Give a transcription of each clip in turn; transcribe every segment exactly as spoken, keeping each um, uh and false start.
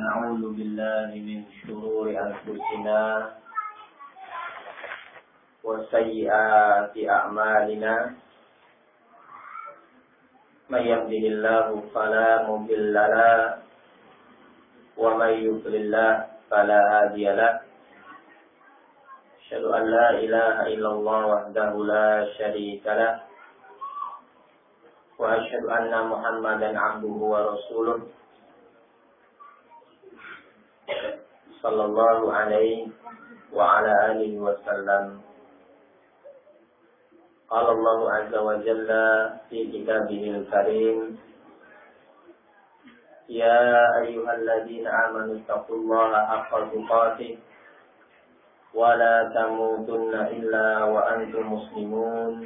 ونعوذ بالله من شرور أنفسنا وسيئات أعمالنا من يهده الله فلا مضل له ومن يضلل فلا هادي له أشهد أن لا إله إلا الله وحده لا شريك له وأشهد أن محمدا عبده ورسوله صلى الله عليه وعلى آله وسلم. قال الله عز وجل في كتابه الكريم يا أيها الذين آمنوا اتقوا الله حق تقاته ولا تموتن إلا وأنتم مسلمون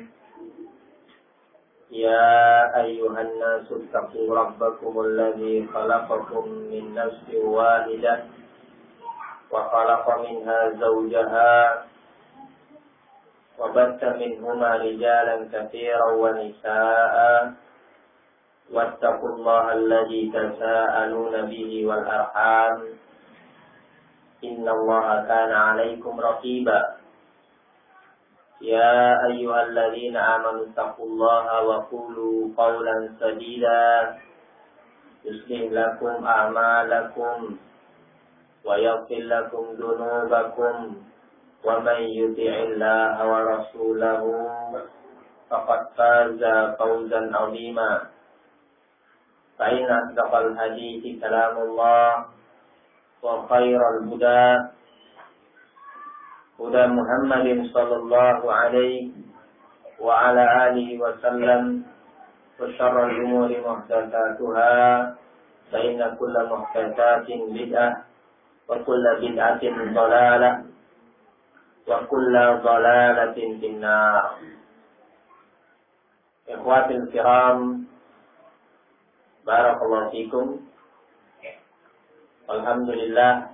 يا أيها الناس اتقوا ربكم الذي خلقكم من نفس واحدة وخلق منها زوجها وبث منهما رجالا كثيرا ونساء واتقوا الله الذي تساءلون به والأرحام إن الله كان عليكم رقيبا يا أيها الذين آمنوا اتقوا الله وقولوا قولا سديدا يصلح لكم أعمالكم ويغفر لكم ذنوبكم ومن يطع الله ورسوله فقد فاز فوزا عظيما فإن أصدق الحديث كلام الله وخير الهدى هدى محمد صلى الله عليه وعلى آله وسلم وشر الأمور محدثاتها فإن كل محدثات بدعة وكل بدعة ضلالة وكل ضلالة في النار. إخواتي الكرام barakallahu fikum. Alhamdulillah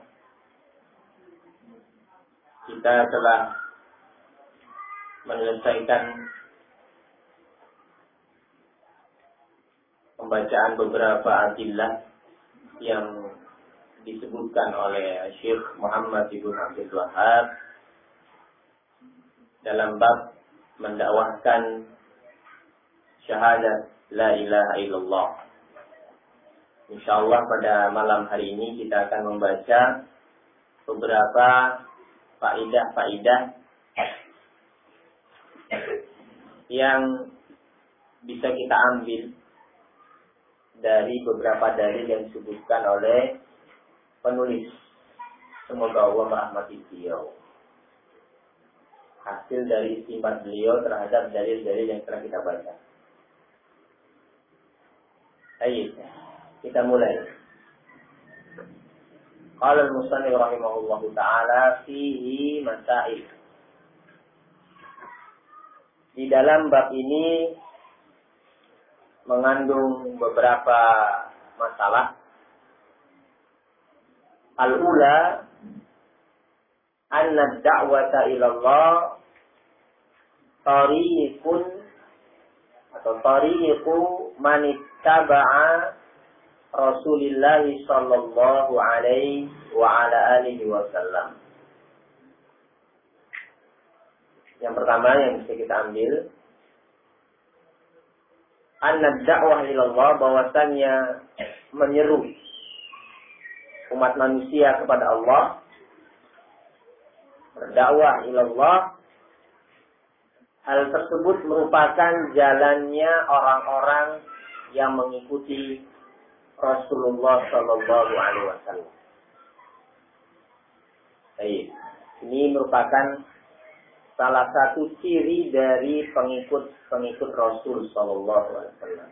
kita telah menyelesaikan pembacaan beberapa adillah yang disebutkan oleh Syekh Muhammad Ibn Abdul Wahhab dalam bab mendakwahkan syahadat la ilaha illallah. Insyaallah pada malam hari ini kita akan membaca beberapa faidah-faidah yang bisa kita ambil dari beberapa dalil yang disebutkan oleh penulis. Semoga Allah merahmati beliau. Hasil dari istimbat beliau terhadap dalil-dalil yang telah kita baca. Ayo, kita mulai. Qala al-musannif rahimahullahu ta'ala fihi masail. Di dalam bab ini mengandung beberapa masalah. Al-ula anna ad-da'wata ila Allah tariqun atau tariqu man ittaba'a Rasulullah sallallahu alaihi wa ala alihi wasallam. Yang pertama yang bisa kita ambil, anna ad-da'wah ila Allah, bahwasannya menyeru umat manusia kepada Allah, berdakwah ila Allah, hal tersebut merupakan jalannya orang-orang yang mengikuti Rasulullah sallallahu alaihi wasallam. Baik, ini merupakan salah satu ciri dari pengikut-pengikut Rasul sallallahu alaihi wasallam.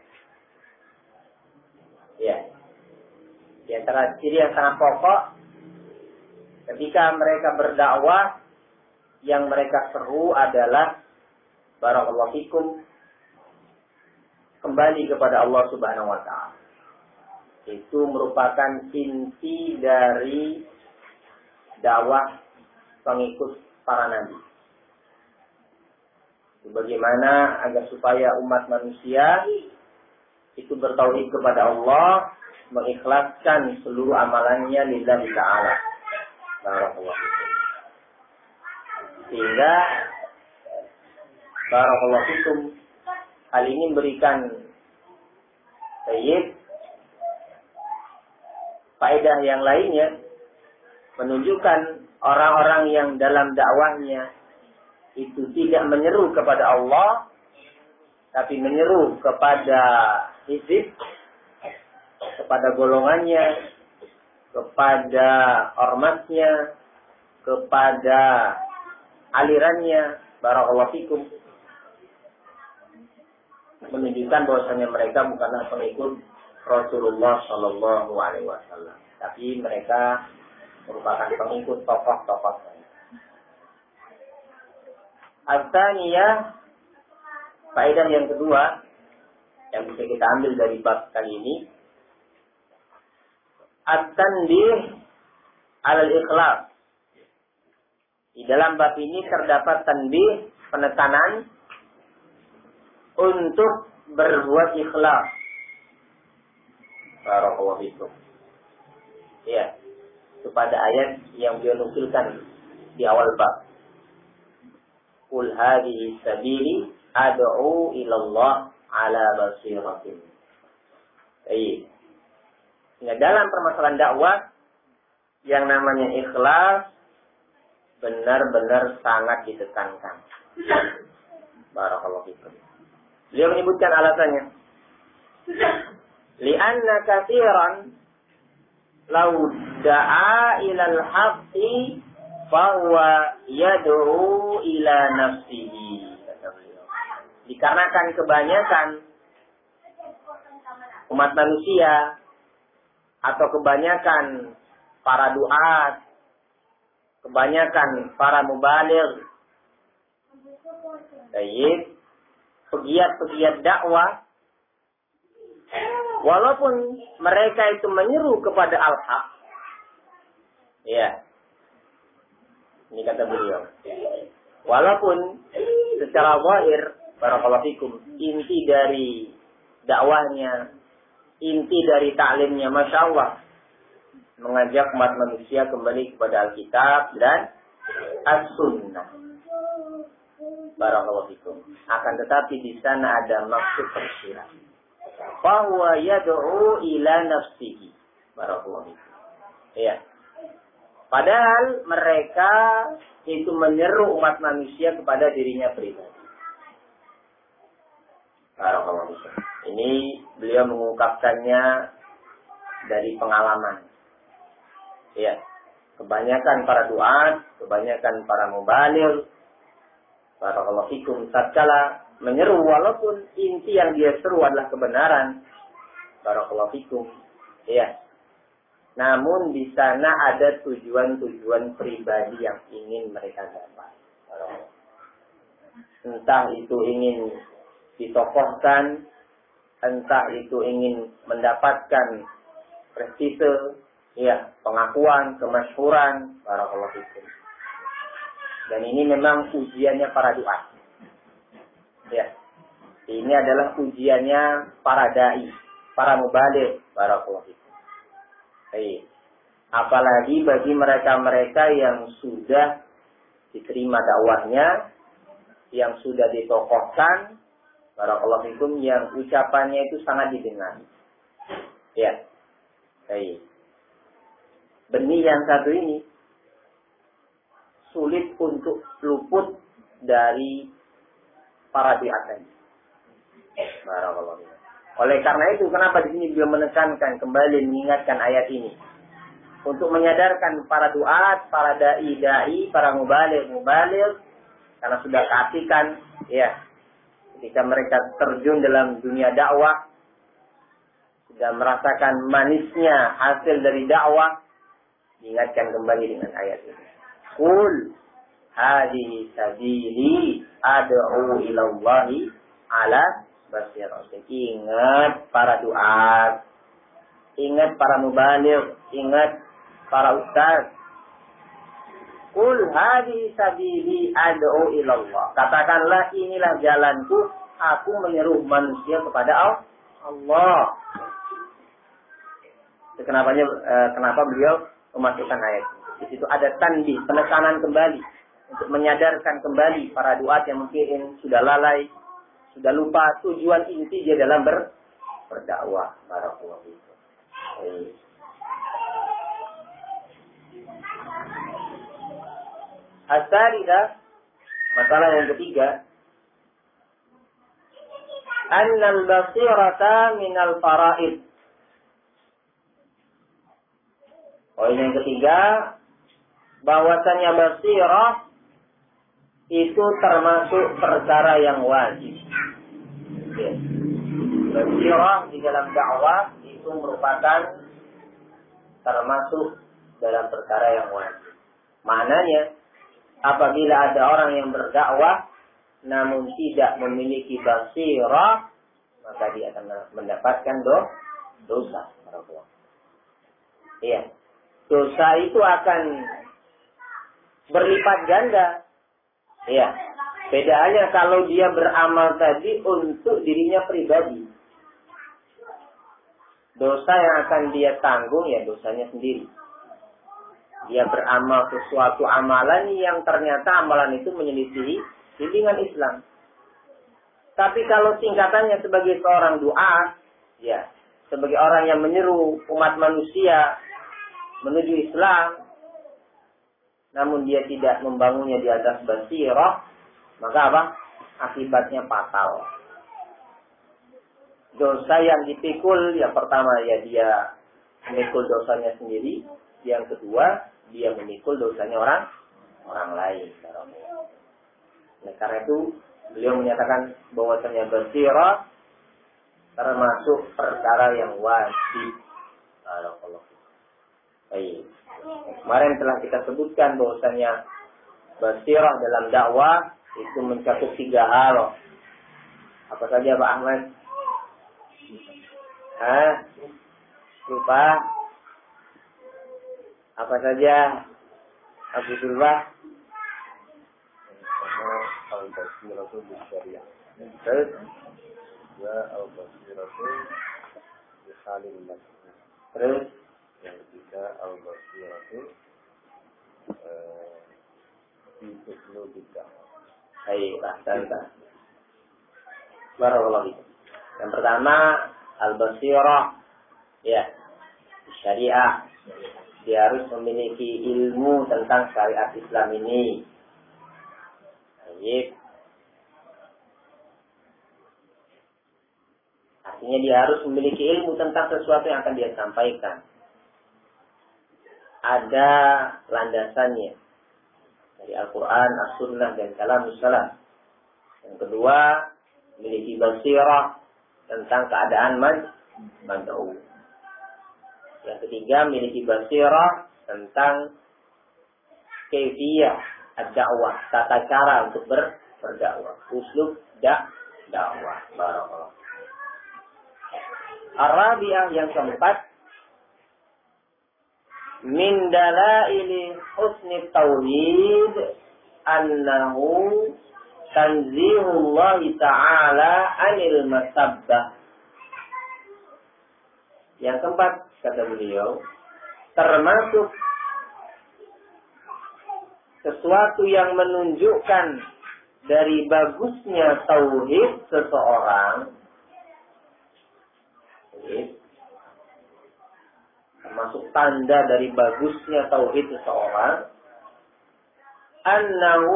Ya. Di antara ciri yang sangat pokok ketika mereka berdakwah, yang mereka seru adalah barakallahu fikum, kembali kepada Allah Subhanahu wa taala. Itu merupakan inti dari dakwah pengikut para nabi. Bagaimana agar supaya umat manusia itu bertauhid kepada Allah mengikhlaskan seluruh amalannya lillahi ta'ala. Barakallahu fikum. Sehingga barakallahu fikum, hal ini memberikan sayyid faedah yang lainnya, menunjukkan orang-orang yang dalam dakwahnya itu tidak menyeru kepada Allah, tapi menyeru kepada hizib, kepada golongannya, kepada ormasnya, kepada alirannya, barakallahu fikum, menunjukkan bahwasanya mereka bukanlah pengikut Rasulullah Shallallahu Alaihi Wasallam, tapi mereka merupakan pengikut tokoh-tokoh lain. Al-Thaniyah, faedah yang kedua yang bisa kita ambil dari bab kali ini, at-tanbih al-ikhlas. Di dalam bab ini terdapat tanbih, penekanan untuk berbuat ikhlas. Barakallahu fikum. Ya, kepada ayat yang beliau nukilkan di awal bab. Qul hadhihi sabili ad'u ila Allah ala basiratin. Baik. Nah, dalam permasalahan dakwah yang namanya ikhlas benar-benar sangat ditekankan. Barakallahu fikum. Beliau menyebutkan alasannya. Li'anna katsiran law da'a ilal haqqi fahuwa yad'u ila nafsihi. Dikarenakan kebanyakan umat manusia atau kebanyakan para duat, kebanyakan para mubaligh, baik, pegiat-pegiat dakwah, walaupun mereka itu menyeru kepada al-haq, ya, ini kata beliau, walaupun secara zahir, barakallahu fikum, inti dari dakwahnya, inti dari taklimnya, masya Allah, mengajak umat manusia kembali kepada Alkitab dan As-Sunnah. Barakallahu fikum. Akan tetapi di sana ada maksud tersirat. Bahwa yad'u ila nafsihi. Barakallahu fikum. Ya. Padahal mereka itu menyeru umat manusia kepada dirinya pribadi. Barakallahu fikum. Ini beliau mengungkapkannya dari pengalaman. Ya, kebanyakan para duat, kebanyakan para mubaligh, barakallahu fikum, tatkala menyeru walaupun inti yang dia seru adalah kebenaran, barakallahu fikum, ya. Namun di sana ada tujuan-tujuan pribadi yang ingin mereka dapat. Entah itu ingin ditokohkan, entah itu ingin mendapatkan prestise, ya, pengakuan, kemasyhuran, barakallahu fikum. Dan ini memang ujiannya para duat. Ya. Ini adalah ujiannya para dai, para mubaligh, barakallahu fikum. Baik. Apalagi bagi mereka-mereka yang sudah diterima dakwahnya, yang sudah ditokohkan, barakallahu fikum, yang ucapannya itu sangat didengar. Ya. Baik. Benih yang satu ini sulit untuk luput dari para duat. Barakallahu. Oleh karena itu, kenapa di sini beliau menekankan kembali mengingatkan ayat ini untuk menyadarkan para duat, para dai-dai, para mubaligh-mubaligh, karena sudah keasikan, ya, ketika mereka terjun dalam dunia dakwah, sudah merasakan manisnya hasil dari dakwah. Diingatkan kembali dengan ayat ini. Qul hadhihi sabili ad'u ila Allahi ala basiratin. Ingat para duat, ingat para mubaligh, ingat para ustaz. Qul hadhihi sabili ad'u ila Allah. Katakanlah, inilah jalanku, aku menyeru manusia kepada Allah. Kenapa uh, kenapa beliau memasukkan ayat ini. Di situ ada tanbih, penekanan kembali untuk menyadarkan kembali para duat yang mungkin sudah lalai, sudah lupa tujuan inti dia dalam ber, berdakwah. Barakallahu fiikum. As-salisa, masalah yang ketiga, annal basirata minal faraid. Poin yang ketiga, bahwasannya basirah itu termasuk perkara yang wajib. Ya. Basirah di dalam dakwah itu merupakan termasuk dalam perkara yang wajib. Maknanya, apabila ada orang yang berdakwah namun tidak memiliki basirah, maka dia akan mendapatkan do- dosa. Iya. Dosa itu akan berlipat ganda. Iya. Beda halnya kalau dia beramal tadi untuk dirinya pribadi. Dosa yang akan dia tanggung ya dosanya sendiri. Dia beramal sesuatu amalan yang ternyata amalan itu menyelisihi bimbingan Islam. Tapi kalau singkatannya sebagai seorang du'a, ya, sebagai orang yang menyeru umat manusia menuju Islam, namun dia tidak membangunnya di atas basirah, maka apa? Akibatnya fatal. Dosa yang dipikul, yang pertama ya dia memikul dosanya sendiri, yang kedua dia memikul dosanya orang orang lain. Nah, karena itu beliau menyatakan bahwasanya basirah termasuk perkara yang wajib. Barakallahu. Baik. Kemarin telah kita sebutkan bahwasanya basirah dalam dakwah itu mencakup tiga hal. Apa saja Pak Ahmad? Hah? Lupa? Apa saja? Abu Sulwa? Al-basiratu bisyariah. Terus? Ya al-basiratu bihalil masjid. Terus? Yang ketiga al-basiratu di uslubid dakwah. Baik, ahsanta. Barakallahu fiik. Yang pertama al-basirah, ya, syariah. Dia harus memiliki ilmu tentang syariat Islam ini. Baik. Artinya dia harus memiliki ilmu tentang sesuatu yang akan dia sampaikan. Ada landasannya dari Al-Quran, As-Sunnah, dan Kalam Salam. Yang kedua, memiliki basirah tentang keadaan mad'u. Yang ketiga, memiliki basirah tentang kaifiyah ad-da'wah, tata cara untuk ber, berdakwah, uslub da, dakwah. Barakallah. Ar-rabi'ah, yang keempat, min dalaili husni tauhid annahu tanzihullah ta'ala anil masabbah. Yang keempat, kata beliau, termasuk sesuatu yang menunjukkan dari bagusnya tauhid seseorang, termasuk tanda dari bagusnya tauhid seseorang, annahu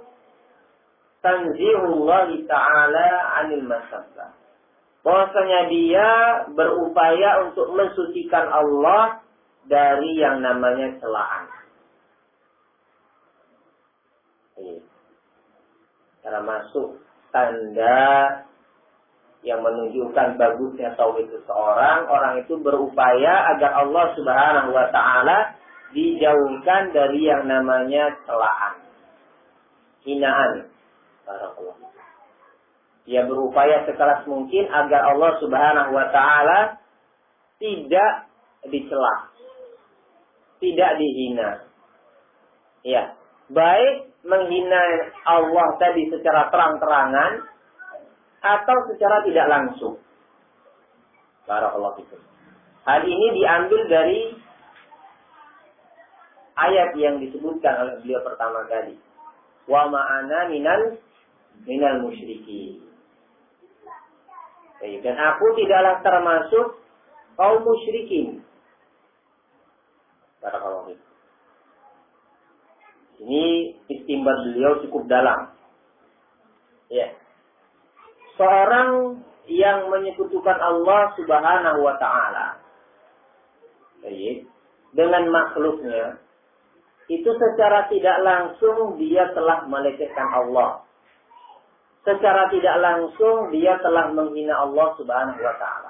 tanzihullah ta'ala anil masabbah. Bahwasanya dia berupaya untuk mensucikan Allah dari yang namanya celaan. Termasuk tanda yang menunjukkan bagusnya tauhid seseorang, orang itu berupaya agar Allah Subhanahu wa taala dijauhkan dari yang namanya celaan, hinaan. Barakallahu. Dia berupaya sekeras mungkin agar Allah Subhanahu wa taala tidak dicela, tidak dihina. Ya, baik menghina Allah tadi secara terang-terangan atau secara tidak langsung. Barakallahu fikum. Hal ini diambil dari ayat yang disebutkan oleh beliau pertama kali. Wa ma'ana minal minal musyrikin. Dan aku tidaklah termasuk kaum musyrikin. Barakallahu fiik. Ini istimbat beliau cukup dalam. Ya. Seorang yang menyekutukan Allah Subhanahu wa taala dengan makhluknya, itu secara tidak langsung dia telah melecehkan Allah. Secara tidak langsung dia telah menghina Allah Subhanahu wa taala.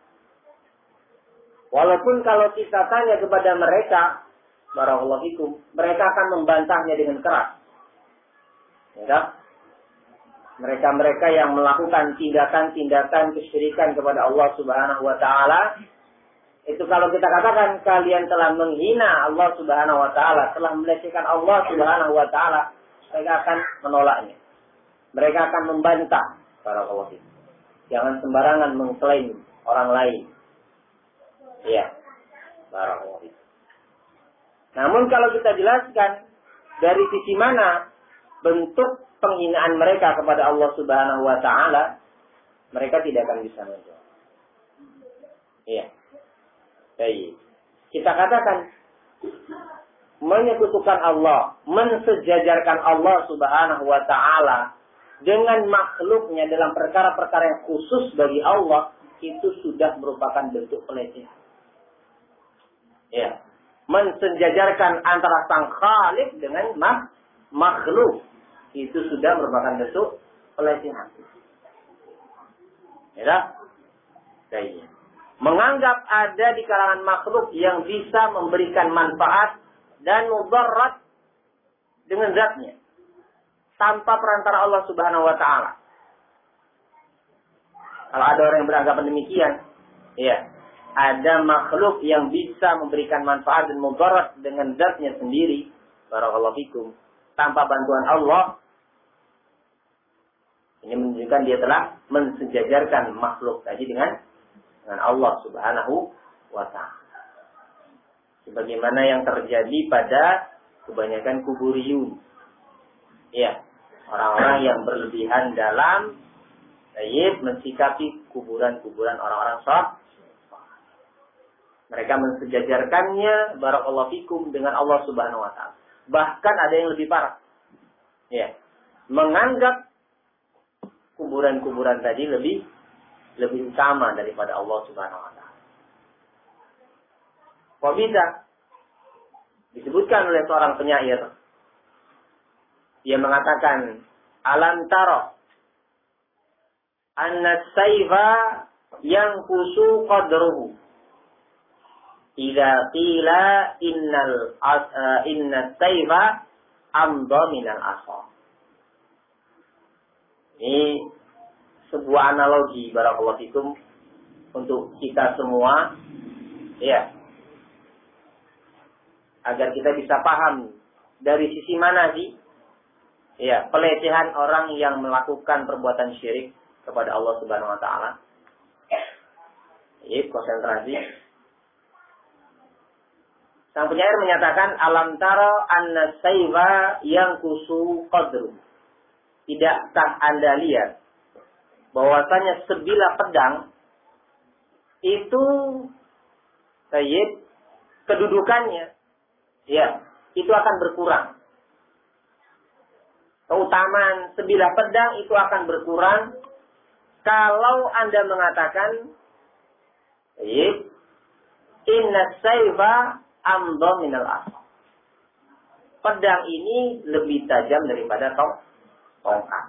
Walaupun kalau kita tanya kepada mereka, barakallahu fikum, mereka akan membantahnya dengan keras. Ya, mereka-mereka yang melakukan tindakan-tindakan kesyirikan kepada Allah Subhanahu wa taala, itu kalau kita katakan kalian telah menghina Allah Subhanahu wa taala, telah melecehkan Allah Subhanahu wa taala, mereka akan menolaknya. Mereka akan membantah. Barakallahu fikum. Jangan sembarangan mengklaim orang lain. Iya. Barakallahu fikum. Namun kalau kita jelaskan dari sisi mana bentuk penghinaan mereka kepada Allah Subhanahu wa taala, mereka tidak akan bisa menjawab. Iya. Baik. Kita katakan menyekutukan Allah, mensejajarkan Allah Subhanahu wa taala dengan makhluknya dalam perkara-perkara yang khusus bagi Allah, itu sudah merupakan bentuk pelecehan. Ya. Mensejajarkan antara sang Khalik dengan mak makhluk, itu sudah merupakan bentuk pelecehan. Ya. Baik. Menganggap ada di kalangan makhluk yang bisa memberikan manfaat dan mudarat dengan zatnya tanpa perantara Allah Subhanahu wa taala. Kalau ada orang yang beranggapan demikian, ya, ada makhluk yang bisa memberikan manfaat dan mudarat dengan zatnya sendiri, barakallahu fikum, tanpa bantuan Allah, ini menunjukkan dia telah mensejajarkan makhluk tadi dengan dengan Allah Subhanahu wa taala. Sebagaimana yang terjadi pada kebanyakan kuburiyun. Ya, orang-orang yang berlebihan dalam ayat mensikapi kuburan-kuburan orang-orang saleh. Mereka mensejajarkannya barakallahu fikum dengan Allah Subhanahu wa taala. Bahkan ada yang lebih parah. Ya. Menganggap kuburan-kuburan tadi lebih lebih utama daripada Allah Subhanahu wa taala. Kok bisa? Disebutkan oleh seorang penyair. Dia mengatakan, "Alam tara anna as-sayfa yanqusu qadruhu idza qila innal uh, inna as-sayfa amdha minal asa." Ini sebuah analogi barakallahu fikum untuk kita semua, ya, agar kita bisa paham dari sisi mana sih, ya, pelecehan orang yang melakukan perbuatan syirik kepada Allah Subhanahu wa taala. Ini konsentrasi. Sang penyair menyatakan, "Alam tara anna sayfa yanqusu qadru." Tidakkah Anda lihat bahwasanya sebilah pedang itu, sayyid, kedudukannya, ya, itu akan berkurang. Keutamaan sebilah pedang itu akan berkurang kalau Anda mengatakan, sayyid, inna sayfa amdha minal asa. Pedang ini lebih tajam daripada tong tongkat.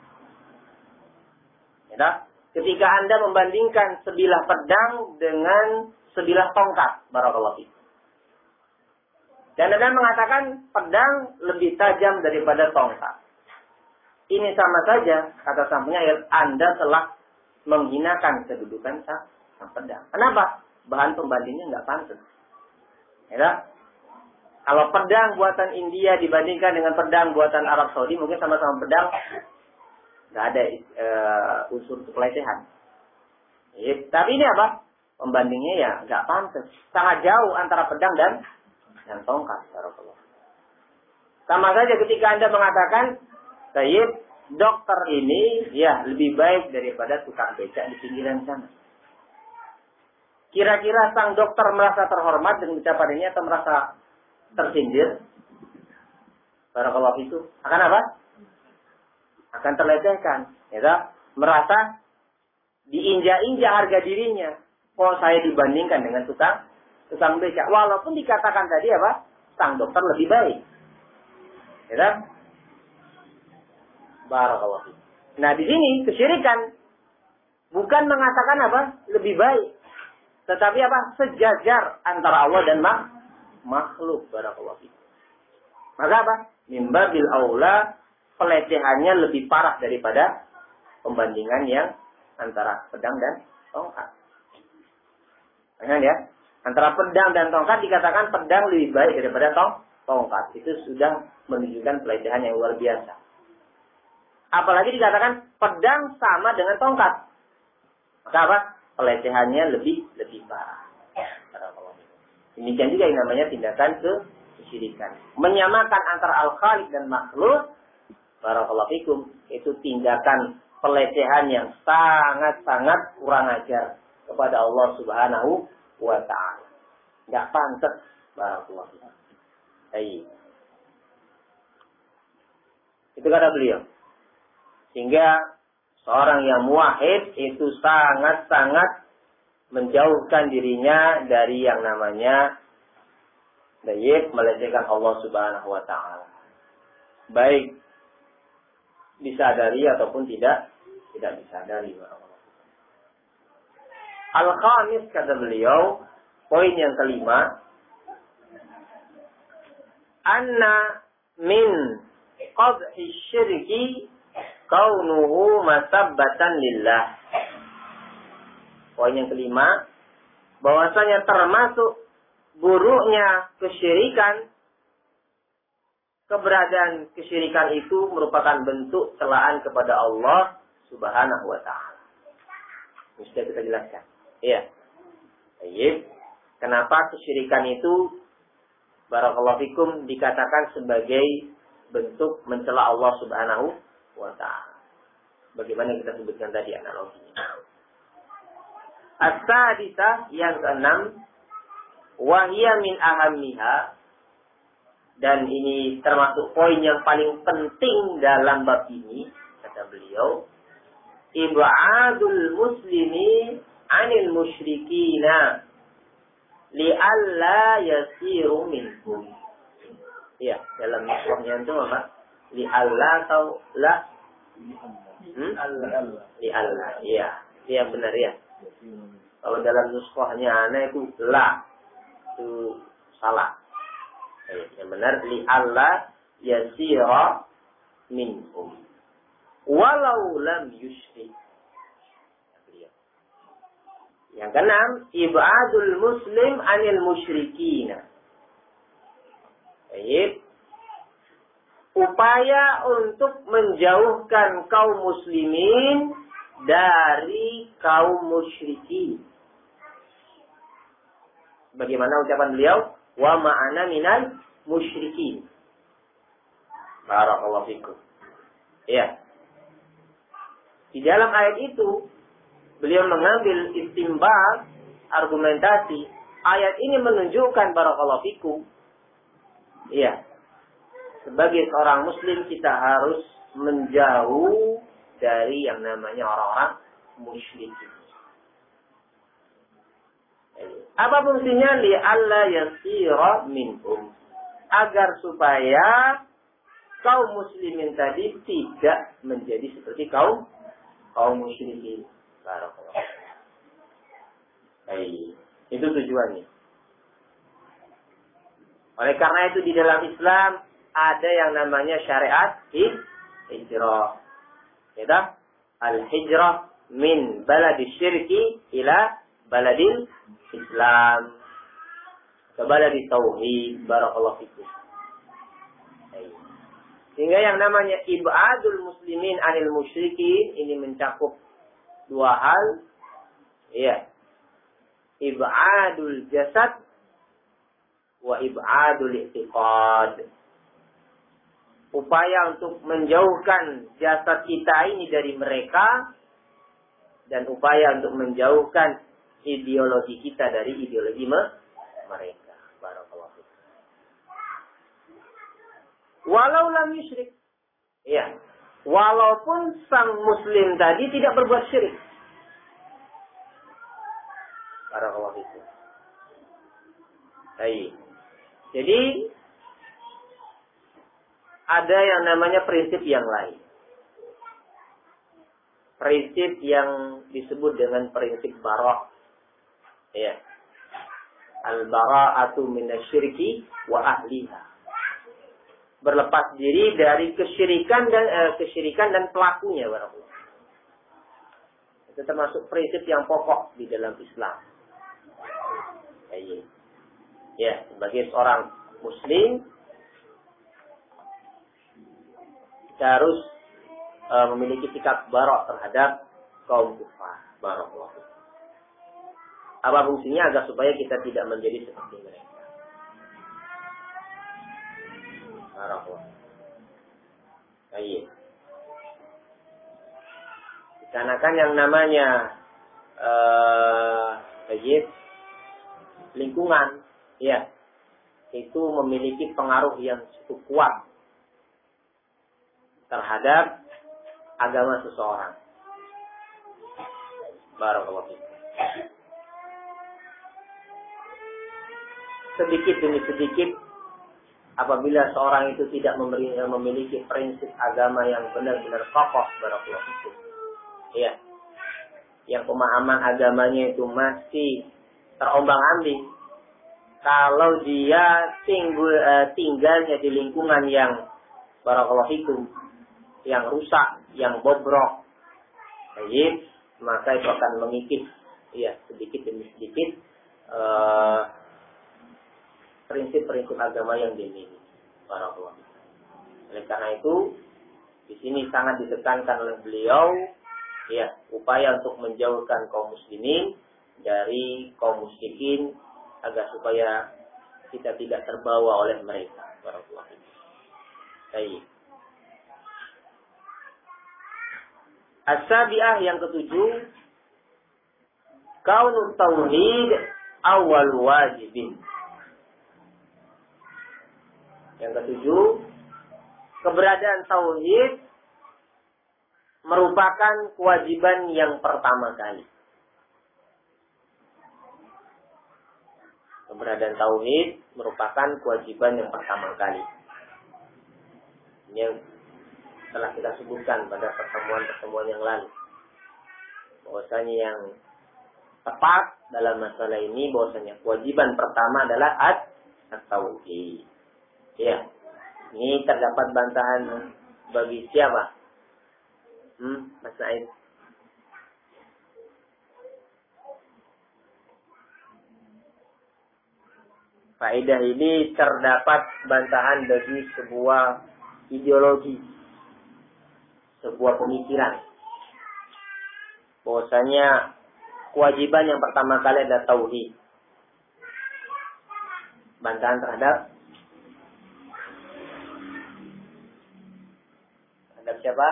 Ya, ketika Anda membandingkan sebilah pedang dengan sebilah tongkat, barakallahu fiik. Dan Anda mengatakan pedang lebih tajam daripada tongkat. Ini sama saja, kata sang penyair, Anda telah menghinakan kedudukan sang, sang pedang. Kenapa? Bahan pembandingnya nggak pantas. Ya, kalau pedang buatan India dibandingkan dengan pedang buatan Arab Saudi, mungkin sama-sama pedang, nggak ada uh, unsur pelecehan. Ya, tapi ini apa? pembandingnya ya nggak pantas. Sangat jauh antara pedang dan dan tongkat. Sama saja ketika Anda mengatakan, Sayyid, dokter ini ya lebih baik daripada tukang becak di pinggiran sana. Kira-kira sang dokter merasa terhormat dengan ucapan ini atau merasa tersindir? Barakallahu itu akan apa? Akan terlecehkan, ya, merasa diinjak-injak harga dirinya. Kok saya dibandingkan dengan tukang tukang becak? Walaupun dikatakan tadi apa? Sang dokter lebih baik, ya. Barakallahu. Nah di sini kesyirikan bukan mengatakan apa? Lebih baik, tetapi apa? Sejajar antara Allah dan mak makhluk. Barakallahu. Maka apa? Mimba bil aula, pelecehannya lebih parah daripada pembandingan yang antara pedang dan tongkat. Ingat ya, antara pedang dan tongkat dikatakan pedang lebih baik daripada tong tongkat. Itu sudah menunjukkan pelecehan yang luar biasa. Apalagi dikatakan pedang sama dengan tongkat. Maka apa? Pelecehannya lebih lebih parah. Demikian juga yang namanya tindakan ke kesyirikan. Menyamakan antara al-khaliq dan makhluk, barakallahu fikum, itu tindakan pelecehan yang sangat-sangat kurang ajar kepada Allah Subhanahu wa ta'ala. Enggak pantas, barakallahu fikum. Baik. Itu kata beliau. Sehingga seorang yang muwahhid itu sangat-sangat menjauhkan dirinya dari yang namanya baik melecehkan Allah Subhanahu wa ta'ala. Baik disadari ataupun tidak tidak disadari. Al-khamis kata beliau, poin yang kelima, anna min qadhi syirki kaunuhu masabbatan lillah. Poin yang kelima, bahwasanya termasuk buruknya kesyirikan, keberadaan kesyirikan itu merupakan bentuk celaan kepada Allah Subhanahu wa ta'ala. Sudah kita jelaskan. Iya. Baik. Kenapa kesyirikan itu barakallahu fikum dikatakan sebagai bentuk mencela Allah Subhanahu wa ta'ala? Bagaimana kita sebutkan tadi analoginya. As-sadisah yang keenam, wahia min ahammiha, dan ini termasuk poin yang paling penting dalam bab ini, kata beliau, ib'adul muslimi anil musyrikina li'alla yasiru minhum. Iya, dalam nisbahnya itu apa? Li'alla atau la? Hmm? Li'alla, iya. Itu yang benar ya. Kalau dalam nuskhahnya aneh itu la. Itu salah. Yang benar li'alla yasira minhum walau lam yusyrik. Yang keenam, ibadul muslim anil musyrikina. Baik. Upaya untuk menjauhkan kaum muslimin dari kaum musyrikin. Bagaimana ucapan beliau? Wa ma'ana minal musyrikin. Barakallahu fikum. Ya. Di dalam ayat itu beliau mengambil istimbal argumentasi. Ayat ini menunjukkan barakallahu fikum. Iya. Sebagai seorang muslim kita harus menjauh dari yang namanya orang-orang musyrikin. Apa fungsinya? Li alla yasira minhum. Agar supaya kaum muslimin tadi tidak menjadi seperti kaum kaum musyrikin. Barakallahu. Baik, itu tujuannya. Oleh karena itu di dalam Islam ada yang namanya syariat hijrah. Ya, al-hijrah min baladis syirki ila baladil Islam. Ke baladis tauhid. Barakallahu fikum. Sehingga yang namanya ibadul muslimin anil musyrikin ini mencakup dua hal. Iya. ib'adul jasad wa ib'adul i'tiqad. Upaya untuk menjauhkan jasad kita ini dari mereka dan upaya untuk menjauhkan ideologi kita dari ideologi mereka. Barakallahu fiik. Walau lam yusyrik. Ya. Walaupun sang muslim tadi tidak berbuat syirik. Barakallahu fiik. Baik. Jadi ada yang namanya prinsip yang lain. Prinsip yang disebut dengan prinsip bara'. Ya. Al-bara'atu minasyirki wa ahliha. Berlepas diri dari kesyirikan dan eh, kesyirikan dan pelakunya, barakallahu. Itu termasuk prinsip yang pokok di dalam Islam. Baik. Ya, sebagai seorang muslim kita harus uh, memiliki sikap bara' terhadap kaum kufar. Barakallahu. Apa fungsinya agar supaya kita tidak menjadi seperti mereka. Barakallahu. Baik. Dikarenakan yang namanya uh, baik, lingkungan, ya, itu memiliki pengaruh yang cukup kuat terhadap agama seseorang. Barakallahu fiik. Sedikit demi sedikit, apabila seorang itu tidak memiliki prinsip agama yang benar-benar kokoh, barakallahu fiik, ya, yang pemahaman agamanya itu masih terombang-ambing, kalau dia tinggal, uh, tinggalnya di lingkungan yang barakallahu fikum, yang rusak, yang bobrok, baik, maka itu akan mengikis, ya, sedikit demi sedikit uh, prinsip-prinsip agama yang dimiliki. Barakallahu fikum. Oleh karena itu, di sini sangat ditekankan oleh beliau, ya, upaya untuk menjauhkan kaum muslimin dari kaum musyrikin agar supaya kita tidak terbawa oleh mereka. Barakallahu fikum. Baik. As-sabi'ah yang ketujuh, kaunut tauhid awal wajibin. Yang ketujuh, keberadaan tauhid merupakan kewajiban yang pertama kali. Keberadaan tauhid merupakan kewajiban yang pertama kali. Ini yang telah kita sebutkan pada pertemuan-pertemuan yang lalu. Bahwasanya yang tepat dalam masalah ini, bahwasanya kewajiban pertama adalah at-tauhid. Ya. Ini terdapat bantahan bagi siapa? Hmm, Mas Naim. Faedah ini terdapat bantahan bagi sebuah ideologi, sebuah pemikiran. Bahwasanya kewajiban yang pertama kali adalah tauhid. Bantahan terhadap terhadap siapa?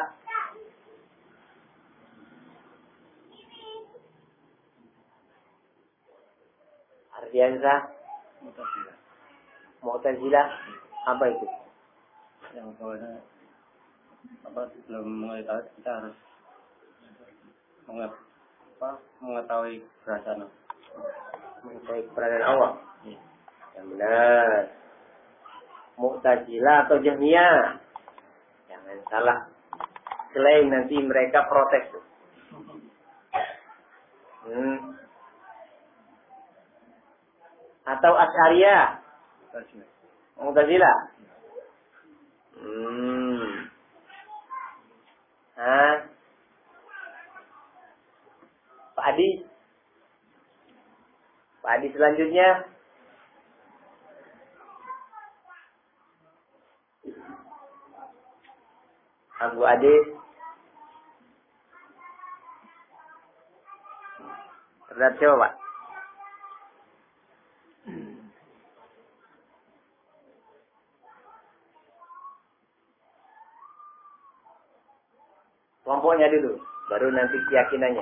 Ardiansa. Mu'tazilah. Mu'tazilah, apa itu? Yang kawannya apa sebelum mengetahui kita harus menget, apa, mengetahui perasaan. Mengetahui keberadaan Allah. Ya. Yang benar. Mu'tazilah atau Jahmiyah. Jangan salah. Selain nanti mereka protes. Hmm. Atau Asy'ariyah. Mu'tazilah. Hmm. Hah? Pak Adi. Pak Adi selanjutnya. Abu Adi. Terhadap siapa, Pak? kelompoknya dulu, baru nanti keyakinannya.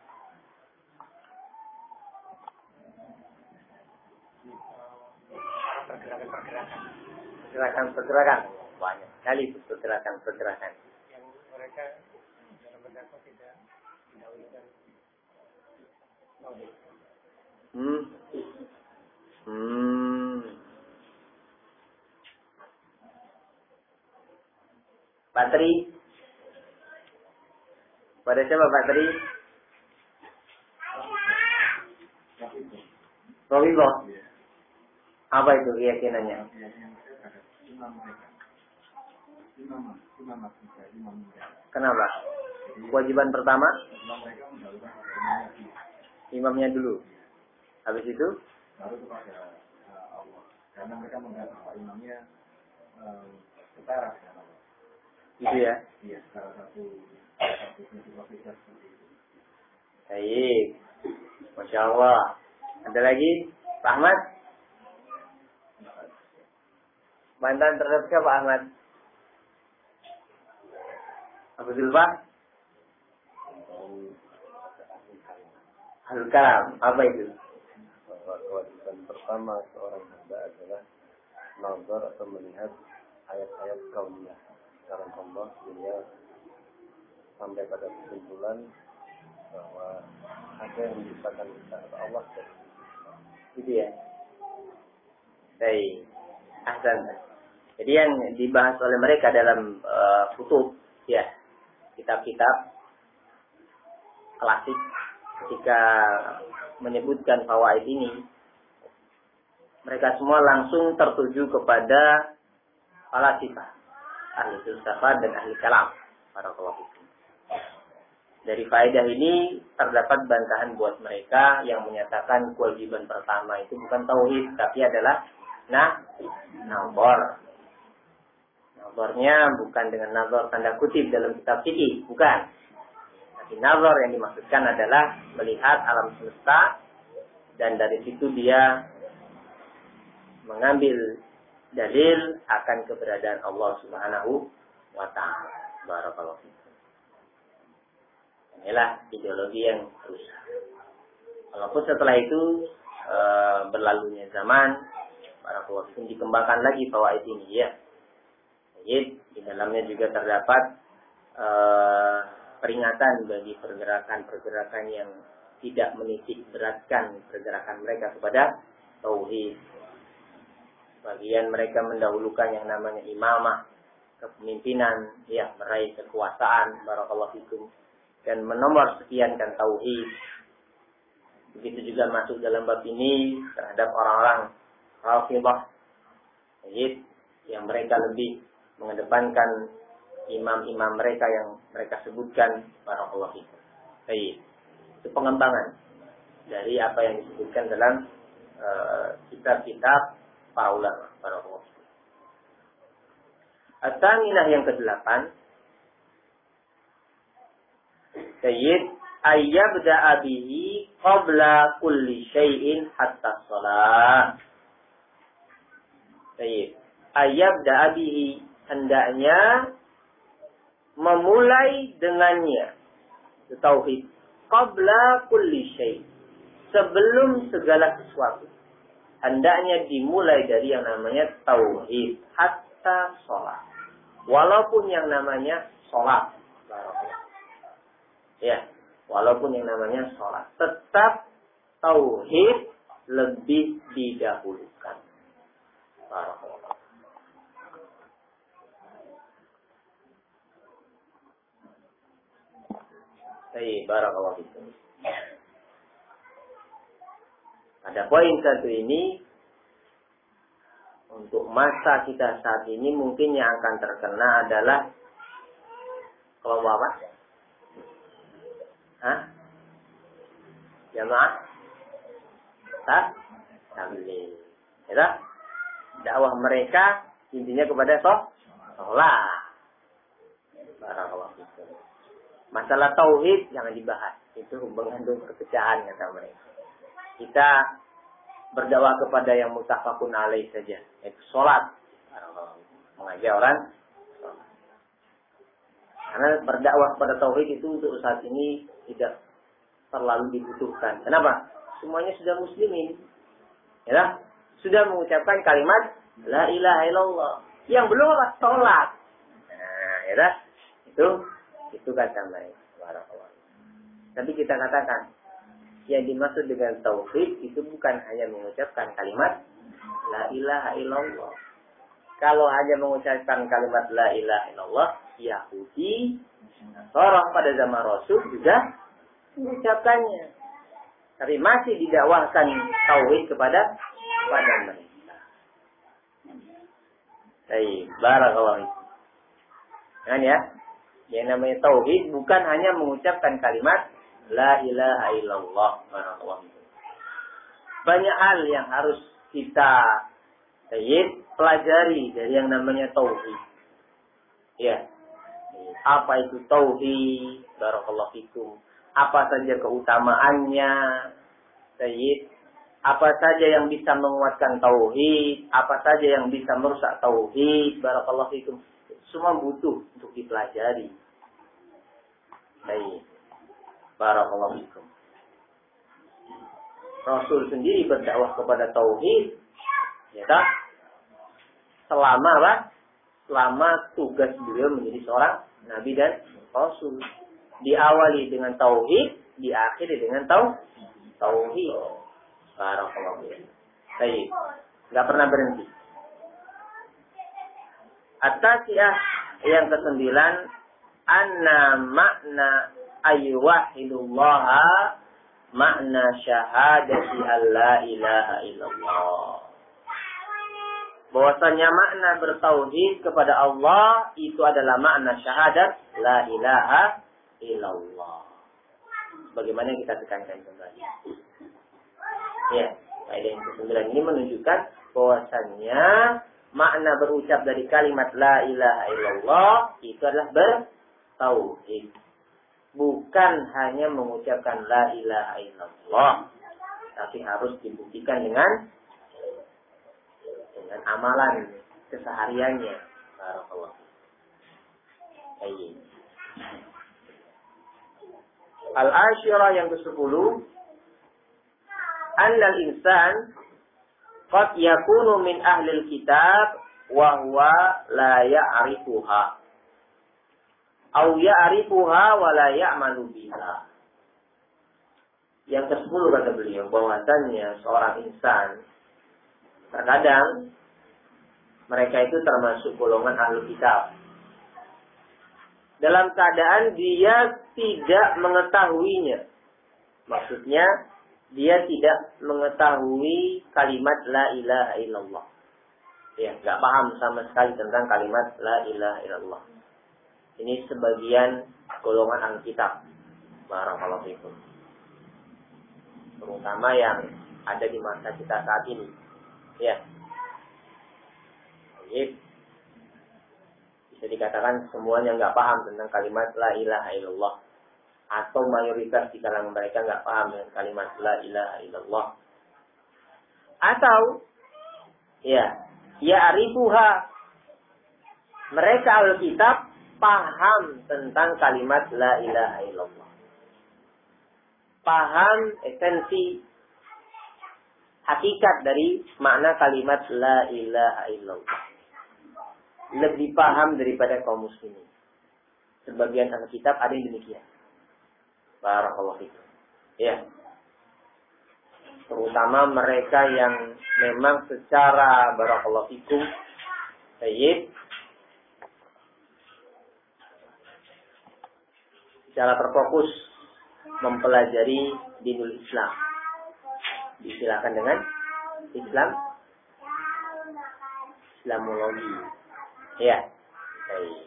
Pergerakan-pergerakan. Pergerakan-pergerakan. Banyak sekali pergerakan-pergerakan. Yang mereka dalam berdakwah tidak mendahulukan tauhid. Hmm. Hmm. Bateri. Pada siapa bateri? Robiboh. Apa itu keyakinannya? Kenapa? Kewajiban pertama? Imamnya dulu. Habis itu? Baru kepada Allah. Karena mereka menganggap bahwa imamnya setara dengan Allah. Itu ya? Iya, salah satu satu prinsip logika seperti itu. Baik. Masya Allah. Ada lagi? Pak Ahmad? Bantahan terhadap siapa Pak Ahmad? Apa dulu Pak? Al-Kalam. Apa itu? Kewajiban pertama seorang hamba adalah nazar atau melihat ayat-ayat kauniyah dalam Allah, dia sampai pada kesimpulan bahwa ada yang menciptakan kita atau Allah. Gitu ya. Baik. Ahsan. Jadi yang dibahas oleh mereka dalam uh, kutub, ya, kitab-kitab klasik, ketika menyebutkan fawaid ini, mereka semua langsung tertuju kepada falasifah, ahli filsafat dan ahli kalam. Barakallahu fikum. Dari faedah ini terdapat bantahan buat mereka yang menyatakan kewajiban pertama itu bukan tauhid, tapi adalah nah, nazar. Nazarnya bukan dengan nazar tanda kutip dalam kitab fikih, bukan. Tapi nazar yang dimaksudkan adalah melihat alam semesta dan dari situ dia mengambil dalil akan keberadaan Allah Subhanahu wa taala. Barakallahu fikum. Inilah ideologi yang rusak. Walaupun setelah itu e, berlalunya zaman, barakallahu fikum, dikembangkan lagi fawaid ini ya. Jadi di dalamnya juga terdapat e, peringatan bagi pergerakan-pergerakan yang tidak menitik beratkan pergerakan mereka kepada tauhid. Bagian mereka mendahulukan yang namanya imamah, kepemimpinan, ya, meraih kekuasaan, barakallahu fikum, dan menomor sekiankan tauhid. Begitu juga masuk dalam bab ini terhadap orang-orang Rafidhah, yang mereka lebih mengedepankan imam-imam mereka yang mereka sebutkan, barakallahu fikum. Baik, itu pengembangan dari apa yang disebutkan dalam uh, kitab-kitab para ulama, barakallahu fikum. At-taminah yang kedelapan, Sayyid ayyabda'a bihi qabla kulli syai'in hatta shalah. Sayyid ayyabda'a bihi, hendaknya memulai dengannya tauhid qabla kulli syai', sebelum segala sesuatu. Hendaknya dimulai dari yang namanya tauhid hatta shalah. Walaupun yang namanya salat. Ya, walaupun yang namanya sholat, tetap tauhid lebih didahulukan. Barakallahu. Baik, barakallahu fikum. Pada poin satu ini, untuk masa kita saat ini mungkin yang akan terkena adalah kelompok apa? Hah? Jamaah? Hah? Tabligh. Ya, dakwah mereka intinya kepada sholat. Barakallahu fikum. Masalah tauhid jangan dibahas. Itu mengandung perpecahan kata mereka. Kita berdakwah kepada yang muttafaqun alaih saja, yaitu sholat. Mengajak orang sholat. Karena berdakwah pada tauhid itu untuk saat ini tidak terlalu dibutuhkan. Kenapa? Semuanya sudah muslimin. Ya, sudah mengucapkan kalimat la ilaha illallah. Yang belum apa? Salat. Nah, ya, itu itu kata mereka. Barakallahu. Tapi kita katakan yang dimaksud dengan tauhid itu bukan hanya mengucapkan kalimat la ilaha illallah. Kalau hanya mengucapkan kalimat la ilaha illallah, Yahudi, orang pada zaman Rasul juga mengucapkannya. Tapi masih didakwahkan tauhid kepada kepada mereka. Baik, barakallahu. Kan ya? Yang namanya tauhid bukan hanya mengucapkan kalimat la ilaha illallah. Barakallahu. Banyak hal yang harus kita Tayyib, pelajari dari yang namanya tauhid. Ya. Apa itu tauhid? Barakallahu fikum. Apa saja keutamaannya? Tayyib. Apa saja yang bisa menguatkan tauhid? Apa saja yang bisa merusak tauhid? Barakallahu fikum. Semua butuh untuk dipelajari. Tayyib. Barakallahu fikum. Rasul sendiri berdakwah kepada tauhid. Ya tak? Selama apa? Selama tugas beliau menjadi seorang nabi dan rasul. Diawali dengan tauhid, diakhiri dengan tau tauhid. Barakallahu fiik. Baik. Enggak pernah berhenti. At-tasiyah yang kesembilan, anna makna ayyuwahidullaha makna syahadati alla ilaha illallah. Bahwasanya makna bertauhid kepada Allah itu adalah makna syahadat la ilaha illallah. Bagaimana kita tekankan kembali? Ya, kaidah yang kesembilan ini menunjukkan bahwasanya makna berucap dari kalimat la ilaha illallah itu adalah bertauhid. Bukan hanya mengucapkan la ilaha illallah, tapi harus dibuktikan dengan dengan amalan kesehariannya. Barakallahu. Baik. Al-Ashirah yang kesepuluh, annal insan qad yakunu min ahlil kitab wa huwa la ya'rifuha aw ya'rifuha wa la ya'malu biha. Yang kesepuluh kata beliau, bahwasannya seorang insan terkadang mereka itu termasuk golongan ahli kitab. Dalam keadaan dia tidak mengetahuinya. Maksudnya, dia tidak mengetahui kalimat la ilaha illallah. Ya, nggak paham sama sekali tentang kalimat la ilaha illallah. Ini sebagian golongan ahli kitab. Barakallahu fikum. Terutama yang ada di masa kita saat ini. Ya. Baik. Bisa dikatakan semuanya nggak paham tentang kalimat la ilaha illallah. Atau mayoritas di kalangan mereka nggak paham dengan kalimat la ilaha illallah. Atau, ya, ya arifuha. Mereka Alkitab paham tentang kalimat la ilaha illallah. Paham esensi hakikat dari makna kalimat la ilaha illallah. Lebih paham daripada kaum muslimin. Sebagian ahli kitab ada yang demikian. Barakallahu fikum. Ya. Terutama mereka yang memang secara barakallahu fikum baik, secara terfokus mempelajari dinul Islam. Disilakan dengan Islam Islamologi. Ya. Baik.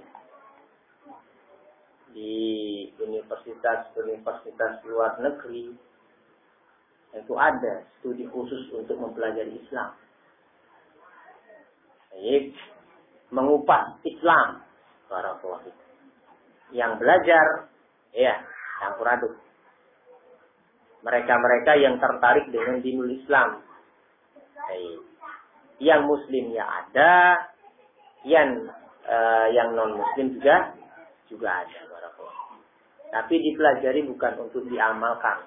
Di universitas-universitas luar negeri itu ada studi khusus untuk mempelajari Islam. Baik. Mengupas Islam. Barakallahu fikum. Yang belajar, ya, campur aduk. Mereka-mereka yang tertarik dengan dinul Islam. Baik. Yang muslimnya ada, yang uh, yang non muslim juga juga ada. Barakallahu. Tapi dipelajari bukan untuk diamalkan.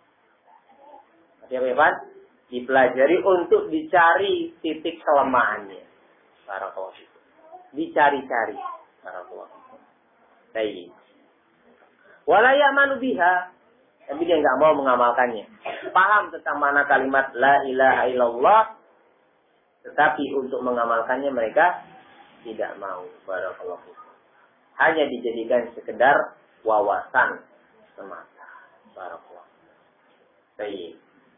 Siapa ya, dipelajari untuk dicari titik kelemahannya. Barakallahu. Dicari-cari. Barakallahu. Baik. Wala ya'manu biha. Tapi dia enggak mau mengamalkannya. Paham tentang makna kalimat la ilaha illallah, tetapi untuk mengamalkannya mereka tidak mau. Barakallahu. Hanya dijadikan sekedar wawasan semata. Barakallahu. Baik.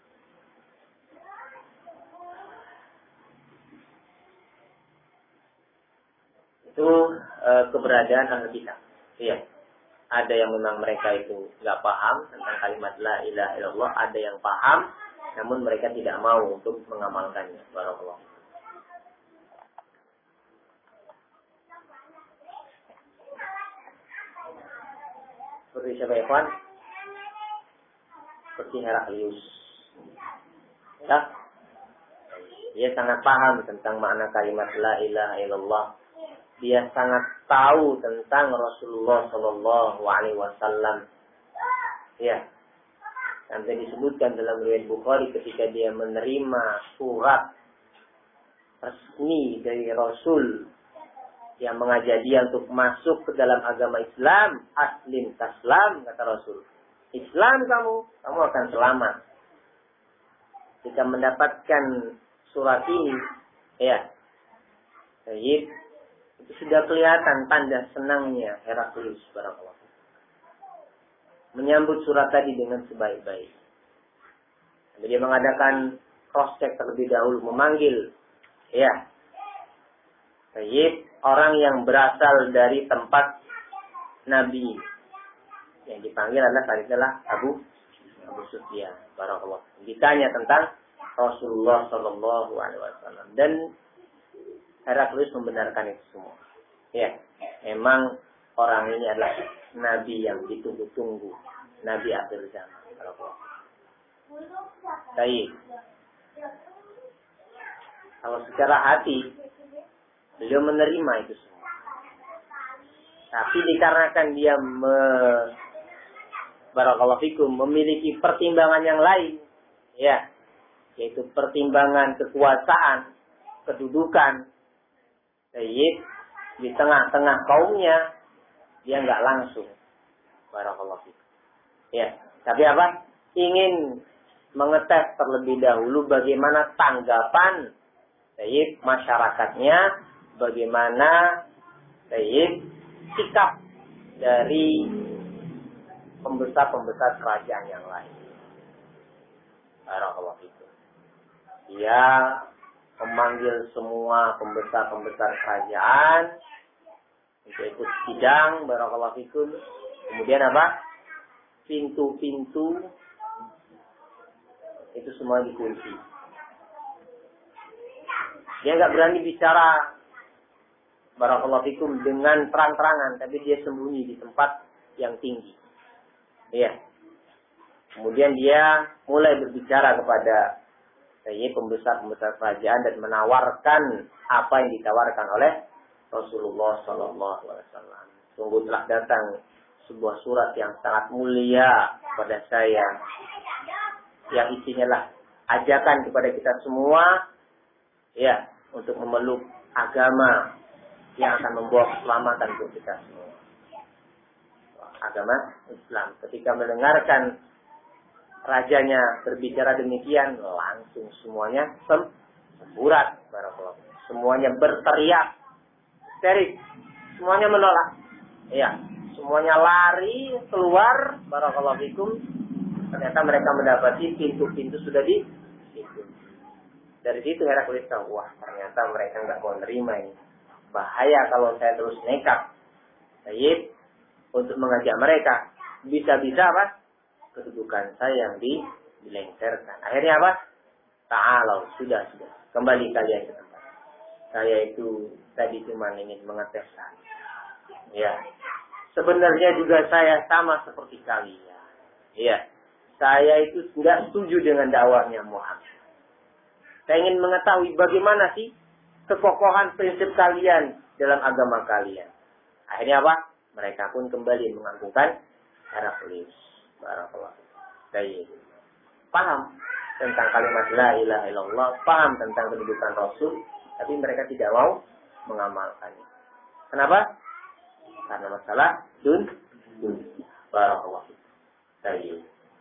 Itu e, keberadaan ahli kitab. Iya. Ada yang memang mereka itu nggak paham tentang kalimat la ilaha illallah, ada yang paham, namun mereka tidak mau untuk mengamalkannya. Barakallahu. Seperti siapa ya, Pak? Seperti Heraklius. Ya. Dia sangat paham tentang makna kalimat la ilaha illallah. Dia sangat tahu tentang Rasulullah Shallallahu Alaihi Wasallam. Ya, sampai disebutkan dalam riwayat Bukhari ketika dia menerima surat resmi dari Rasul yang mengajak dia untuk masuk ke dalam agama Islam, aslim taslam, kata Rasul. Islam kamu, kamu akan selamat. Jika mendapatkan surat ini, ya, baik. Itu sudah kelihatan tanda senangnya Heraklius barakallahu. Menyambut surat tadi dengan sebaik-baik. Dia mengadakan cross check terlebih dahulu, memanggil ya, baik, orang yang berasal dari tempat Nabi. Yang dipanggil adalah tadi adalah Abu Abu Sufyan barakallahu. Ditanya tentang Rasulullah Shallallahu Alaihi Wasallam dan Heraklius membenarkan itu semua. Ya, memang orang ini adalah Nabi yang ditunggu-tunggu, Nabi akhir zaman. Baik. Kalau secara hati beliau menerima itu semua. Tapi dikarenakan dia me, barakallahu fikum, memiliki pertimbangan yang lain, ya, yaitu pertimbangan kekuasaan, kedudukan. Baik, di tengah-tengah kaumnya dia nggak langsung, barakallahu fikum. Ya, tapi apa? Ingin mengetes terlebih dahulu bagaimana tanggapan baik masyarakatnya, bagaimana baik sikap dari pembesar-pembesar kerajaan yang lain. Barakallahu fikum. Dia memanggil semua pembesar-pembesar kerajaan untuk ikut sidang, barakallahu fikum. Kemudian apa? Pintu-pintu itu semua dikunci. Dia nggak berani bicara, barakallahu fikum, dengan terang-terangan, tapi dia sembunyi di tempat yang tinggi. Iya. Kemudian dia mulai berbicara kepada saya pembesar-pembesar kerajaan dan menawarkan apa yang ditawarkan oleh Rasulullah Sallallahu Alaihi Wasallam. Sungguh telah datang sebuah surat yang sangat mulia kepada saya, yang isinya lah ajakan kepada kita semua, ya, untuk memeluk agama yang akan membawa keselamatan untuk kita semua. Agama Islam. Ketika mendengarkan rajanya berbicara demikian, langsung semuanya semburat, barakallahu. Semuanya berteriak, histeris, semuanya menolak. Ya, semuanya lari keluar, barakallahu fikum. Ternyata mereka mendapati pintu-pintu sudah di situ. Dari situ Heraklius tahu, wah ternyata mereka nggak mau nerima ini. Bahaya kalau saya terus nekat, baik, untuk mengajak mereka. Bisa-bisa apa? Kedudukan saya yang dilengsarkan. Akhirnya apa? Ta'alau, sudah, sudah. Kembali kalian ke tempat. Saya itu tadi cuma ingin mengetes saja. Ya. Sebenarnya juga saya sama seperti kalian. Ya. Saya itu tidak setuju dengan dakwahnya Muhammad. Saya ingin mengetahui bagaimana sih kekokohan prinsip kalian dalam agama kalian. Akhirnya apa? mereka pun kembali mengagungkan Heraklius. Barakallahu. Baik. Paham tentang kalimat la ilaha illallah, paham tentang kedudukan Rasul, tapi mereka tidak mau mengamalkannya. Kenapa? Karena masalah dun dun. Barakallahu. Baik.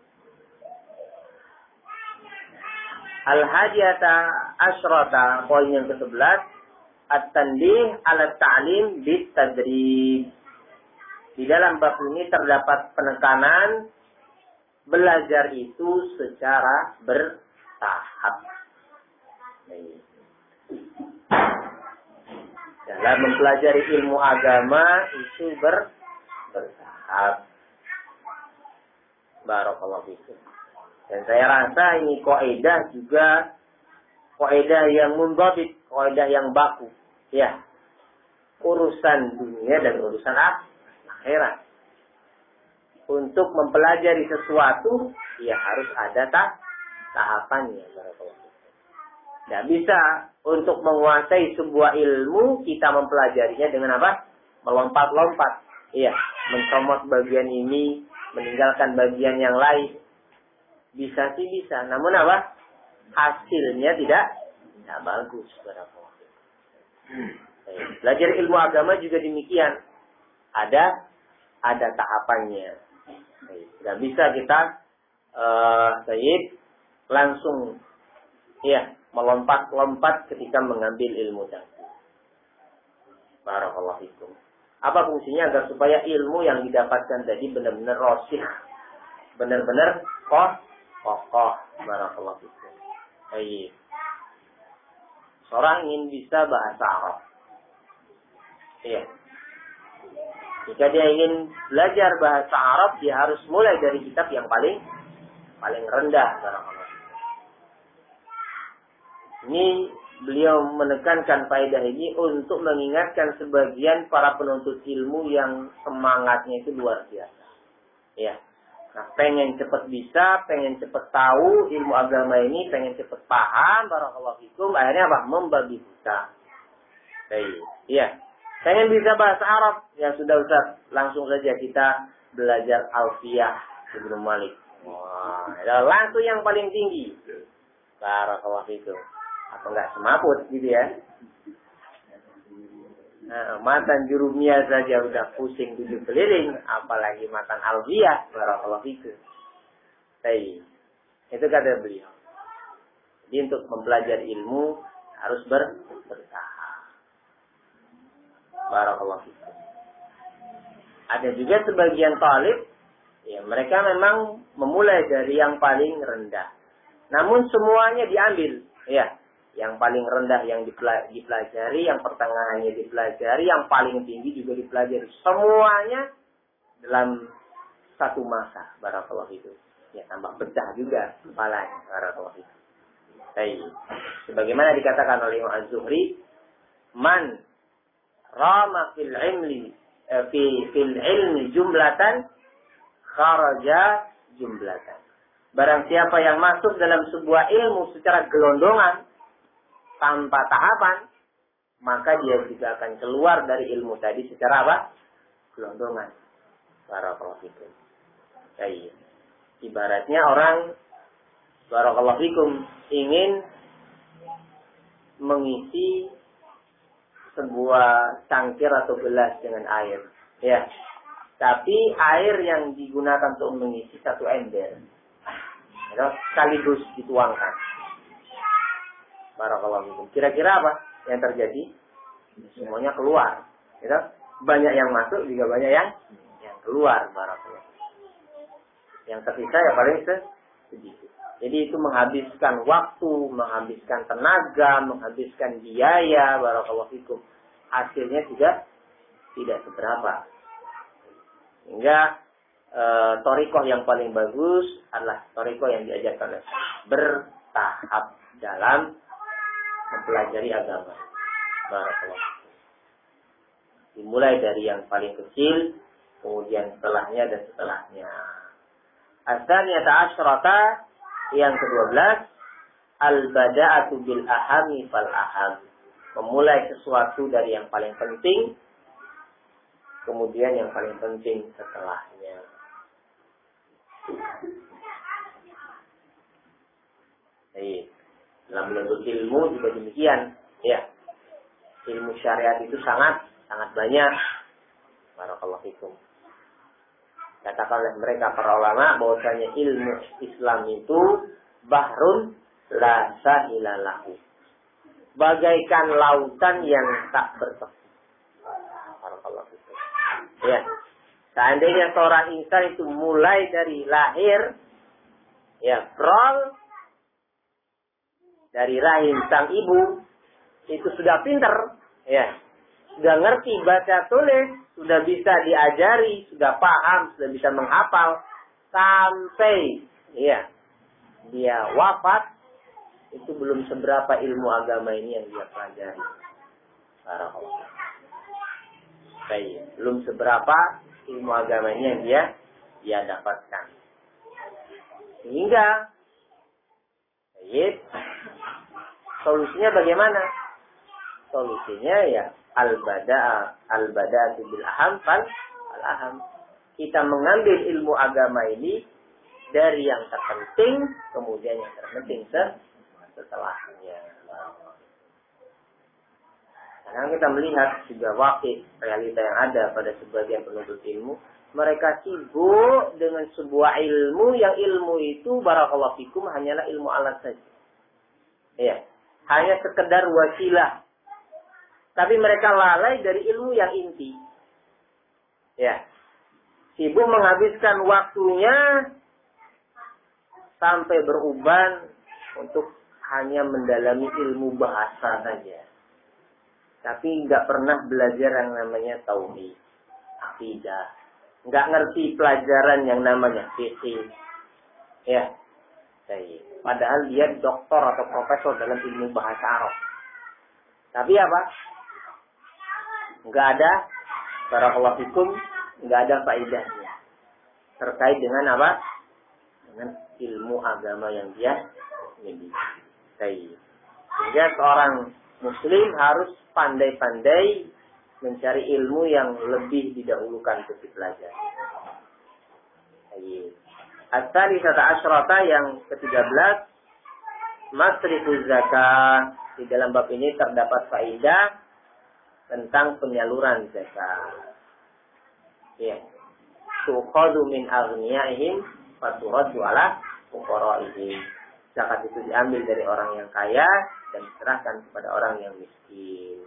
Al-hadiyata asyrata, poin yang kesebelas, at-tanbih ala ta'lim bit-tadrib. Di dalam bab ini terdapat penekanan belajar itu secara bertahap. Dalam mempelajari ilmu agama itu ber bertahap. Barakallahu fikum. Dan saya rasa ini kaidah juga kaidah yang mundhabit, kaidah yang baku. Ya. Urusan dunia dan urusan akhirat. Untuk mempelajari sesuatu, ya harus ada tak tahapannya. Tidak bisa untuk menguasai sebuah ilmu, kita mempelajarinya dengan apa? Melompat-lompat. Iya, mencomot bagian ini, meninggalkan bagian yang lain. Bisa sih bisa, namun apa? Hasilnya tidak tidak bagus. Belajar ilmu agama juga demikian. Ada ada tahapannya. Tidak bisa kita uh, Sayyid langsung ya melompat-lompat ketika mengambil ilmu tadi. Barakallahu fikum. Apa fungsinya agar supaya ilmu yang didapatkan tadi benar-benar rosih, benar-benar koh, kokoh. Barakallahu fikum. Baik. Seorang ingin bisa bahasa Arab. Iya. Jika dia ingin belajar bahasa Arab, dia harus mulai dari kitab yang paling paling rendah. Ini beliau menekankan faedah ini untuk mengingatkan sebagian para penuntut ilmu yang semangatnya itu luar biasa. Ya, nah, pengen cepat bisa, pengen cepat tahu ilmu agama ini, pengen cepat paham, barakallahu fikum. Akhirnya apa? Membagi buta. Baik, iya. Pengen bisa bahasa Arab, ya sudah Ustaz, langsung saja kita belajar Alfiyah Ibnu Malik. Wah, adalah langsung yang paling tinggi. Barakallahu fikum. Apa enggak semaput gitu ya? Nah, matan jurumiyah saja udah pusing tujuh keliling, apalagi matan Alfiyah. Barakallahu fikum. Baik. Itu kata beliau. Jadi untuk mempelajari ilmu harus ber bertahap. Barakallahu fikum. Ada juga sebagian talib, ya mereka memang memulai dari yang paling rendah. Namun semuanya diambil, ya. Yang paling rendah yang dipelajari, yang pertengahannya dipelajari, yang paling tinggi juga dipelajari. Semuanya dalam satu masa. Barakallahu fikum. Ya tambah pecah juga kepalanya. Barakallahu fikum. Baik. Sebagaimana dikatakan oleh Imam Az-Zuhri, man rama fil ilmi fi fil ilmi jumlatan kharaja jumlatan. Barang siapa yang masuk dalam sebuah ilmu secara gelondongan tanpa tahapan, maka dia juga akan keluar dari ilmu tadi secara apa? Gelondongan. Barakallahu fikum. Baik. Ibaratnya orang barakallahu fikum ingin mengisi sebuah cangkir atau gelas dengan air, ya. Tapi air yang digunakan untuk mengisi satu ember, ya, sekaligus dituangkan. Barakallahu fikum. Kira-kira apa yang terjadi? Semuanya keluar, ya. Banyak yang masuk juga banyak yang yang keluar. Barakallahu. Yang tersisa ya paling sedikit. Jadi itu menghabiskan waktu, menghabiskan tenaga, menghabiskan biaya, barakallahu fikum. Hasilnya juga tidak seberapa. Sehingga e, thariqah yang paling bagus adalah thariqah yang diajarkan bertahap dalam mempelajari agama. Barakallahu fikum. Dimulai dari yang paling kecil, kemudian setelahnya dan setelahnya. As-saniyata asyrata, yang kedua belas, al-bada'atu bil ahami fal aham. Memulai sesuatu dari yang paling penting, kemudian setelahnya dan setelahnya. As-saniyata asyrata, yang kedua belas, al-bada'atu bil ahami fal aham. Memulai sesuatu dari yang paling penting, kemudian setelahnya dan setelahnya. Al-bada'atu bil ahami fal aham. Memulai sesuatu dari yang paling penting, kemudian yang paling penting setelahnya. Jadi, dalam menuntut ilmu juga demikian, ya. Ilmu syariat itu sangat sangat banyak. Barakallahu fikum. Katakan oleh mereka para ulama bahwasanya ilmu Islam itu bahrun la sahila lahu. Bagaikan lautan yang tak bertepi. Barakallahu fikum. Ya. Seandainya seorang insan itu mulai dari lahir, ya, prol dari rahim sang ibu itu sudah pinter, ya, sudah ngerti baca tulis, sudah bisa diajari, sudah paham, sudah bisa menghafal, sampai, ya, dia wafat, itu belum seberapa ilmu agama ini yang dia pelajari. Barakallahu. Baik, belum seberapa ilmu agama ini yang dia dia dapatkan. Sehingga, baik, solusinya bagaimana? Solusinya ya al-bada'a al-bada'atu bil aham fal al-aham. Kita mengambil ilmu agama ini dari yang terpenting, kemudian yang terpenting setelahnya. Karena kita melihat juga wakil realita yang ada pada sebagian penuntut ilmu, mereka sibuk dengan sebuah ilmu yang ilmu itu barakallahu fikum hanyalah ilmu alat saja. Ya, hanya sekedar wasilah. Tapi mereka lalai dari ilmu yang inti. Ya. Sibuk menghabiskan waktunya sampai beruban untuk hanya mendalami ilmu bahasa saja. Tapi nggak pernah belajar yang namanya tauhid, akidah. Nggak ngerti pelajaran yang namanya fikih. Ya. Padahal dia doktor atau profesor dalam ilmu bahasa Arab. Tapi apa? Nggak ada barakallahu fikum, nggak ada faedahnya terkait dengan apa? Dengan ilmu agama yang dia miliki. Sehingga seorang muslim harus pandai-pandai mencari ilmu yang lebih didahulukan untuk dipelajari. At-thalitsata asyrata yang ketiga belas, masrifuz zakat. Di dalam bab ini terdapat faedah tentang penyaluran zakat. Ya. Tukhadhu min aghniyaihim faturaddu ala fuqaraihim. Zakat itu diambil dari orang yang kaya dan diserahkan kepada orang yang miskin.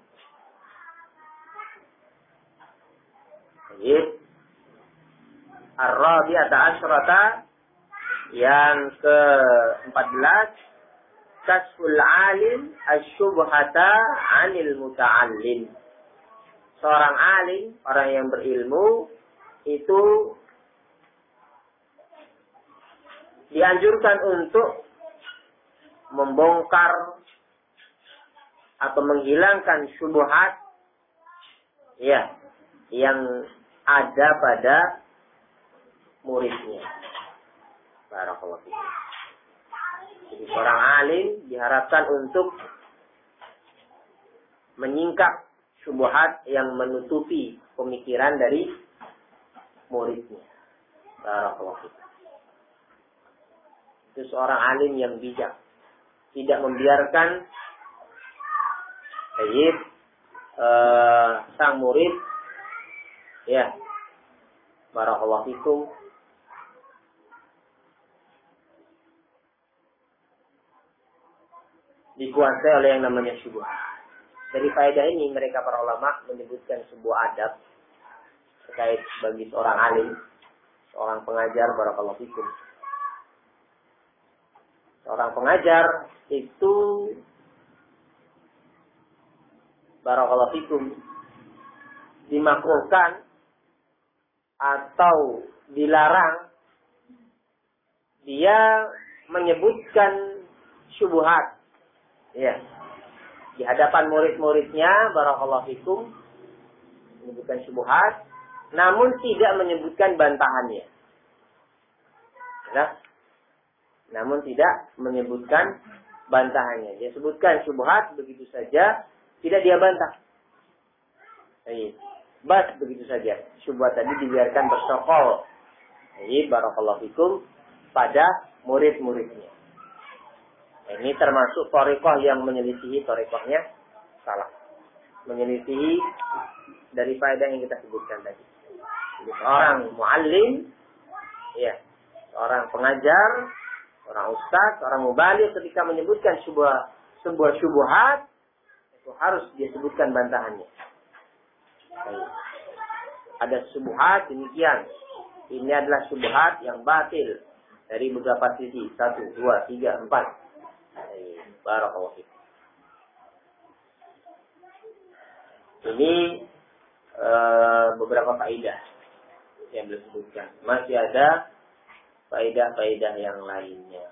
Baik. Ar-rabi'ata asyrata yang ke empat belas, kasful alim asyubhata 'anil muta'allim. Seorang alim, orang yang berilmu itu dianjurkan untuk membongkar atau menghilangkan syubhat ya yang ada pada muridnya. Barakallahu fiik. Jadi seorang alim diharapkan untuk menyingkap syubhat yang menutupi pemikiran dari muridnya. Barakallahu fiik. Itu seorang alim yang bijak, tidak membiarkan sayyid uh, sang murid ya barakallahu fikum dikuasai oleh yang namanya syubhat. Dari faedah ini mereka para ulama menyebutkan sebuah adab terkait bagi seorang alim, seorang pengajar barakallahu fikum. Seorang pengajar itu barakallahu fikum dimakruhkan atau dilarang dia menyebutkan syubhat ya di hadapan murid-muridnya barakallahu fikum, menyebutkan syubhat namun tidak menyebutkan bantahannya. Ya. Namun tidak menyebutkan bantahannya. Dia sebutkan syubhat begitu saja, tidak dia bantah. Baik. bas begitu saja. Syubhat tadi dibiarkan bersokol. Jadi barakallahu fikum pada murid-muridnya. Ini termasuk thariqah yang menyelisihi thariqahnya salah. Menyelisihi dari faedah yang kita sebutkan tadi. Jadi seorang muallim, ya, seorang pengajar, seorang ustaz, seorang mubaligh ketika menyebutkan sebuah sebuah syubhat itu harus dia sebutkan bantahannya. Baik. Ada syubhat demikian. Ini adalah syubhat yang batil dari beberapa sisi. Satu, dua, tiga, empat. Baik. Barakallahu fiik. Ini uh, beberapa faedah yang belum disebutkan. Masih ada faedah-faedah yang lainnya.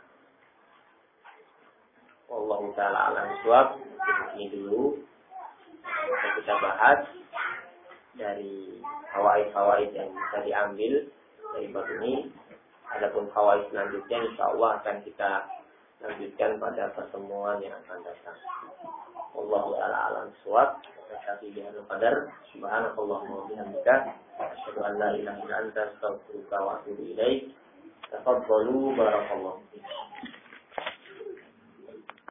Wallahu ta'ala a'lam bishawab. Ini dulu yang kita bahas dari fawaid-fawaid yang bisa diambil dari bab ini. Adapun fawaid selanjutnya insyaallah akan kita lanjutkan pada pertemuan yang akan datang. Wallahu ta'ala a'lam bishawab. Tapi bihadzal qadar subhanakallahumma wa bihamdika asyhadu an la ilaha illa anta astaghfiruka wa atubu ilaik. Tafadhalu barakallahu fiik.